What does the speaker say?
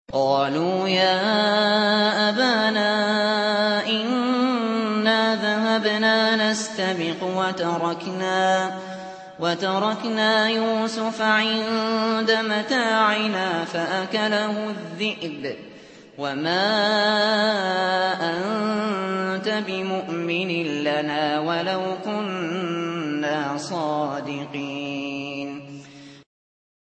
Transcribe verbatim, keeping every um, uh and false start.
قَالُوا يَا أَبَانَا إِنَّا ذَهَبْنَا نَسْتَبِقُ وَتَرَكْنَا يُوسُفَ عِندَ مَتَاعِنَا فَأَكَلَهُ الذِّئْبُ وَمَا أَنتَ بِمُؤْمِنٍ لَّنَا وَلَوْ كُنَّا صَادِقِينَ